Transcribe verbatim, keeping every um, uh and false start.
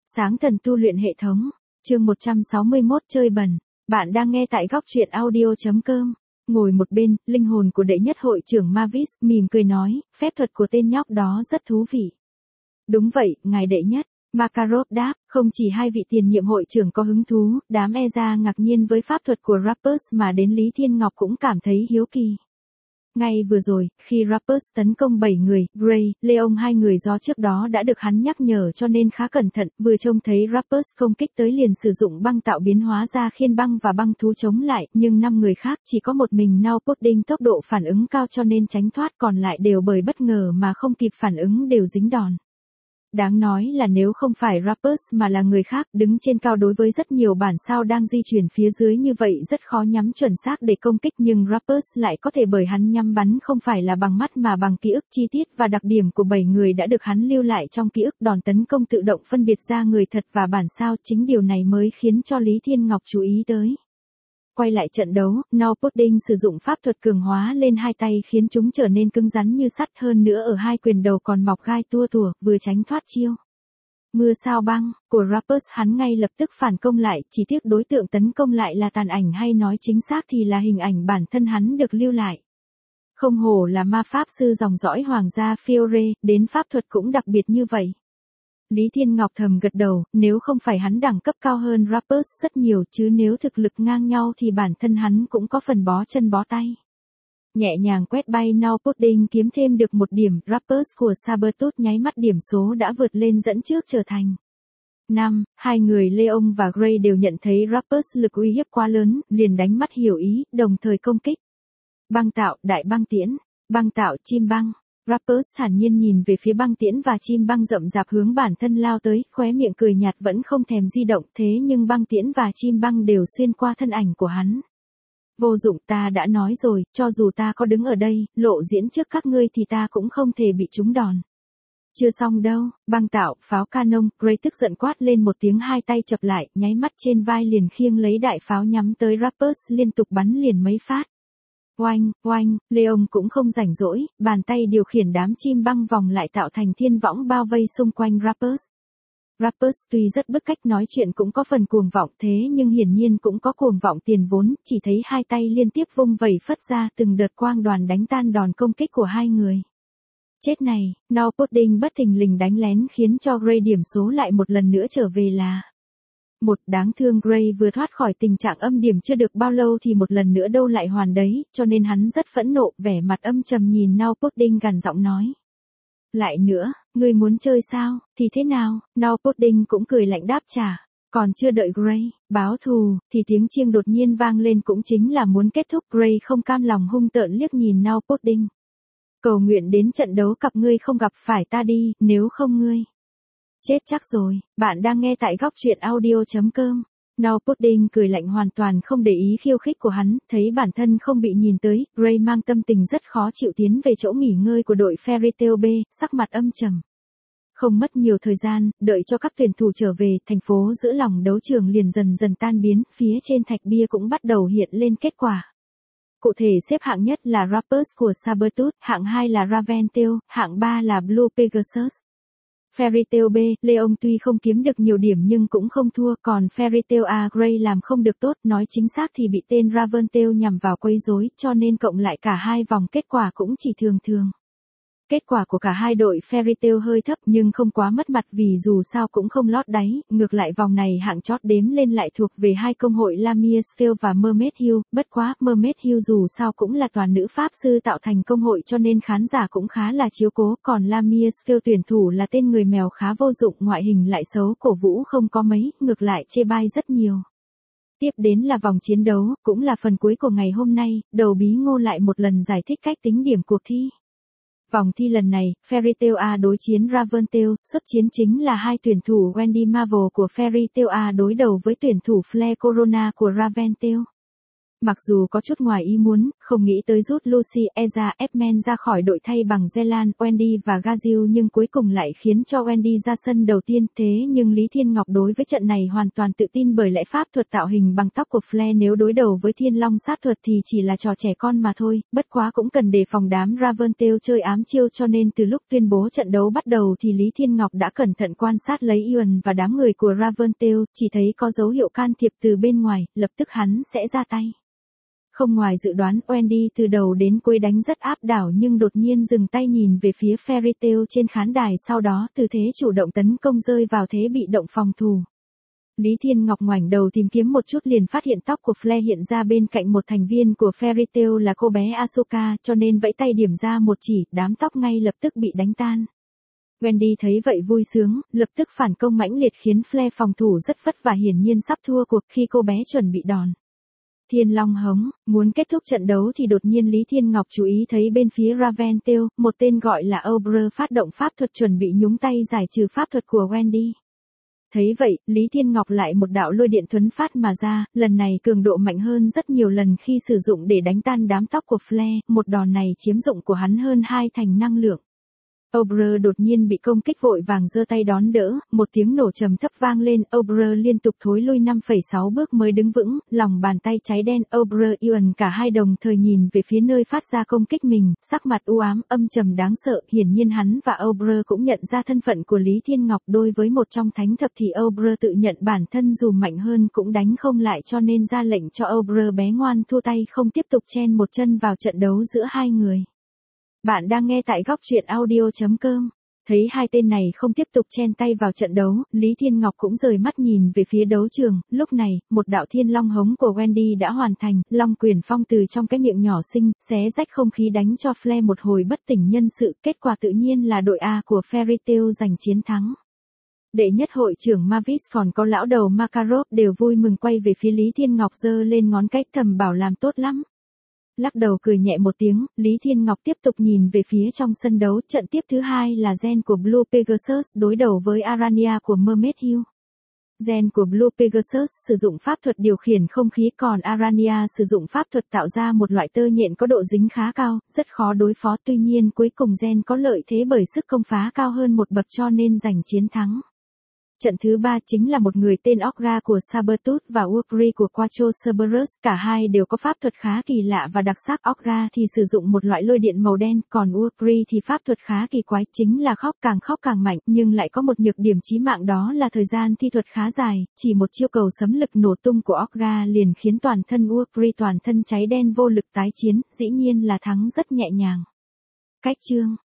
Sáng thần tu luyện hệ thống, chương một trăm sáu mươi mốt chơi bẩn. Bạn đang nghe tại góc truyện audio.com. Ngồi một bên, linh hồn của đệ nhất hội trưởng Mavis mỉm cười nói, phép thuật của tên nhóc đó rất thú vị. Đúng vậy, ngài đệ nhất. Makarov đáp, không chỉ hai vị tiền nhiệm hội trưởng có hứng thú, đám e ra ngạc nhiên với pháp thuật của Rappers mà đến Lý Thiên Ngọc cũng cảm thấy hiếu kỳ. Ngay vừa rồi, khi Rappers tấn công bảy người, Gray, Leon hai người do trước đó đã được hắn nhắc nhở cho nên khá cẩn thận, vừa trông thấy Rappers công kích tới liền sử dụng băng tạo biến hóa ra khiên băng và băng thú chống lại, nhưng năm người khác chỉ có một mình Now Pudding tốc độ phản ứng cao cho nên tránh thoát, còn lại đều bởi bất ngờ mà không kịp phản ứng đều dính đòn. Đáng nói là nếu không phải Rappers mà là người khác đứng trên cao đối với rất nhiều bản sao đang di chuyển phía dưới như vậy rất khó nhắm chuẩn xác để công kích, nhưng Rappers lại có thể bởi hắn nhắm bắn không phải là bằng mắt mà bằng ký ức chi tiết và đặc điểm của bảy người đã được hắn lưu lại trong ký ức, đòn tấn công tự động phân biệt ra người thật và bản sao, chính điều này mới khiến cho Lý Thiên Ngọc chú ý tới. Quay lại trận đấu, Now Pudding sử dụng pháp thuật cường hóa lên hai tay khiến chúng trở nên cứng rắn như sắt, hơn nữa ở hai quyền đầu còn mọc gai tua tủa, vừa tránh thoát chiêu mưa sao băng của Rappers, hắn ngay lập tức phản công lại, chỉ tiếc đối tượng tấn công lại là tàn ảnh, hay nói chính xác thì là hình ảnh bản thân hắn được lưu lại. Không hổ là ma pháp sư dòng dõi hoàng gia Fiore, đến pháp thuật cũng đặc biệt như vậy. Lý Thiên Ngọc thầm gật đầu, nếu không phải hắn đẳng cấp cao hơn Rappers rất nhiều, chứ nếu thực lực ngang nhau thì bản thân hắn cũng có phần bó chân bó tay. Nhẹ nhàng quét bay Now Pudding kiếm thêm được một điểm, Rappers của Sabertooth nháy mắt điểm số đã vượt lên dẫn trước trở thành năm. Hai người Leon và Gray đều nhận thấy Rappers lực uy hiếp quá lớn, liền đánh mắt hiểu ý, đồng thời công kích. Băng tạo, đại băng tiễn, băng tạo, chim băng. Rappers thản nhiên nhìn về phía băng tiễn và chim băng rậm rạp hướng bản thân lao tới, khóe miệng cười nhạt vẫn không thèm di động, thế nhưng băng tiễn và chim băng đều xuyên qua thân ảnh của hắn. Vô dụng, ta đã nói rồi, cho dù ta có đứng ở đây, lộ diễn trước các ngươi thì ta cũng không thể bị trúng đòn. Chưa xong đâu, băng tạo, pháo canon, Gray tức giận quát lên một tiếng, hai tay chập lại, nháy mắt trên vai liền khiêng lấy đại pháo nhắm tới Rappers, liên tục bắn liền mấy phát. Oanh, oanh, Leon cũng không rảnh rỗi, bàn tay điều khiển đám chim băng vòng lại tạo thành thiên võng bao vây xung quanh Rappers. Rappers tuy rất bức cách nói chuyện cũng có phần cuồng vọng, thế nhưng hiển nhiên cũng có cuồng vọng tiền vốn, chỉ thấy hai tay liên tiếp vung vẩy phất ra từng đợt quang đoàn đánh tan đòn công kích của hai người. Chết này, Now Pudding bất thình lình đánh lén khiến cho Gray điểm số lại một lần nữa trở về là một. Đáng thương Gray vừa thoát khỏi tình trạng âm điểm chưa được bao lâu thì một lần nữa đâu lại hoàn đấy, cho nên hắn rất phẫn nộ, vẻ mặt âm trầm nhìn Now Pudding gằn giọng nói. Lại nữa, ngươi muốn chơi sao, thì thế nào? Now Pudding cũng cười lạnh đáp trả. Còn chưa đợi Gray báo thù, thì tiếng chiêng đột nhiên vang lên, cũng chính là muốn kết thúc. Gray không cam lòng hung tợn liếc nhìn Now Pudding. Cầu nguyện đến trận đấu cặp ngươi không gặp phải ta đi, nếu không ngươi chết chắc rồi. Bạn đang nghe tại góc truyện audio.com. Now Pudding cười lạnh hoàn toàn không để ý khiêu khích của hắn, thấy bản thân không bị nhìn tới, Gray mang tâm tình rất khó chịu tiến về chỗ nghỉ ngơi của đội Fairy Tail B, sắc mặt âm trầm. Không mất nhiều thời gian, đợi cho các tuyển thủ trở về, thành phố giữa lòng đấu trường liền dần dần tan biến, phía trên thạch bia cũng bắt đầu hiện lên kết quả. Cụ thể xếp hạng nhất là Rappers của Sabertooth, hạng hai là Raventail, hạng ba là Blue Pegasus. Fairy Tail B, Leon tuy không kiếm được nhiều điểm nhưng cũng không thua, còn Fairy Tail A Gray làm không được tốt, nói chính xác thì bị tên Raventail nhằm vào quấy rối, cho nên cộng lại cả hai vòng kết quả cũng chỉ thường thường. Kết quả của cả hai đội Fairy Tail hơi thấp nhưng không quá mất mặt vì dù sao cũng không lót đáy, ngược lại vòng này hạng chót đếm lên lại thuộc về hai công hội Lamia Scale và Mermaid Hill, bất quá Mermaid Hill dù sao cũng là toàn nữ pháp sư tạo thành công hội cho nên khán giả cũng khá là chiếu cố, còn Lamia Scale tuyển thủ là tên người mèo khá vô dụng, ngoại hình lại xấu, cổ vũ không có mấy, ngược lại chê bai rất nhiều. Tiếp đến là vòng chiến đấu, cũng là phần cuối của ngày hôm nay, đầu bí ngô lại một lần giải thích cách tính điểm cuộc thi. Vòng thi lần này, Fairy Tail A đối chiến Raventail, xuất chiến chính là hai tuyển thủ Wendy Marvel của Fairy Tail A đối đầu với tuyển thủ Flare Corona của Raventail. Mặc dù có chút ngoài ý muốn, không nghĩ tới rút Lucy, Eza, Edman ra khỏi đội thay bằng Zelan, Wendy và Gazil nhưng cuối cùng lại khiến cho Wendy ra sân đầu tiên. Thế nhưng Lý Thiên Ngọc đối với trận này hoàn toàn tự tin bởi lẽ pháp thuật tạo hình bằng tóc của Flair nếu đối đầu với Thiên Long sát thuật thì chỉ là trò trẻ con mà thôi, bất quá cũng cần đề phòng đám Raventail chơi ám chiêu cho nên từ lúc tuyên bố trận đấu bắt đầu thì Lý Thiên Ngọc đã cẩn thận quan sát lấy Ian và đám người của Raventail, chỉ thấy có dấu hiệu can thiệp từ bên ngoài, lập tức hắn sẽ ra tay. Không ngoài dự đoán, Wendy từ đầu đến cuối đánh rất áp đảo nhưng đột nhiên dừng tay nhìn về phía Fairy Tail trên khán đài sau đó từ thế chủ động tấn công rơi vào thế bị động phòng thủ. Lý Thiên Ngọc ngoảnh đầu tìm kiếm một chút liền phát hiện tóc của Flair hiện ra bên cạnh một thành viên của Fairy Tail là cô bé Ahsoka cho nên vẫy tay điểm ra một chỉ, đám tóc ngay lập tức bị đánh tan. Wendy thấy vậy vui sướng, lập tức phản công mãnh liệt khiến Flair phòng thủ rất vất vả hiển nhiên sắp thua cuộc khi cô bé chuẩn bị đòn. Thiên Long hống, muốn kết thúc trận đấu thì đột nhiên Lý Thiên Ngọc chú ý thấy bên phía Raventail, một tên gọi là Oberyn phát động pháp thuật chuẩn bị nhúng tay giải trừ pháp thuật của Wendy. Thấy vậy, Lý Thiên Ngọc lại một đạo lôi điện thuấn phát mà ra, lần này cường độ mạnh hơn rất nhiều lần khi sử dụng để đánh tan đám tóc của Flair, một đòn này chiếm dụng của hắn hơn hai thành năng lượng. Oberyn đột nhiên bị công kích vội vàng giơ tay đón đỡ, một tiếng nổ trầm thấp vang lên, Oberyn liên tục thối lui năm phẩy sáu bước mới đứng vững, lòng bàn tay cháy đen, Oberyn Ian cả hai đồng thời nhìn về phía nơi phát ra công kích mình, sắc mặt u ám, âm trầm đáng sợ, hiển nhiên hắn và Oberyn cũng nhận ra thân phận của Lý Thiên Ngọc, đối với một trong thánh thập thì Oberyn tự nhận bản thân dù mạnh hơn cũng đánh không lại cho nên ra lệnh cho Oberyn bé ngoan thua tay không tiếp tục chen một chân vào trận đấu giữa hai người. Bạn đang nghe tại góc truyện audio chấm com. Thấy hai tên này không tiếp tục chen tay vào trận đấu, Lý Thiên Ngọc cũng rời mắt nhìn về phía đấu trường, lúc này, một đạo thiên long hống của Wendy đã hoàn thành, long quyền phong từ trong cái miệng nhỏ xinh, xé rách không khí đánh cho Flair một hồi bất tỉnh nhân sự, kết quả tự nhiên là đội A của Fairy Tail giành chiến thắng. Đệ nhất hội trưởng Mavis còn có lão đầu Makarov đều vui mừng quay về phía Lý Thiên Ngọc giơ lên ngón cái thầm bảo làm tốt lắm. Lắc đầu cười nhẹ một tiếng, Lý Thiên Ngọc tiếp tục nhìn về phía trong sân đấu, trận tiếp thứ hai là Gen của Blue Pegasus đối đầu với Arania của Mermaid Hill. Gen của Blue Pegasus sử dụng pháp thuật điều khiển không khí còn Arania sử dụng pháp thuật tạo ra một loại tơ nhện có độ dính khá cao, rất khó đối phó tuy nhiên cuối cùng Gen có lợi thế bởi sức công phá cao hơn một bậc cho nên giành chiến thắng. Trận thứ ba chính là một người tên Ogga của Sabertooth và Urkri của Quattro Cerberus, cả hai đều có pháp thuật khá kỳ lạ và đặc sắc. Ogga thì sử dụng một loại lôi điện màu đen, còn Urkri thì pháp thuật khá kỳ quái, chính là khóc càng khóc càng mạnh, nhưng lại có một nhược điểm chí mạng đó là thời gian thi thuật khá dài, chỉ một chiêu cầu sấm lực nổ tung của Ogga liền khiến toàn thân Urkri toàn thân cháy đen vô lực tái chiến, dĩ nhiên là thắng rất nhẹ nhàng. Cách chương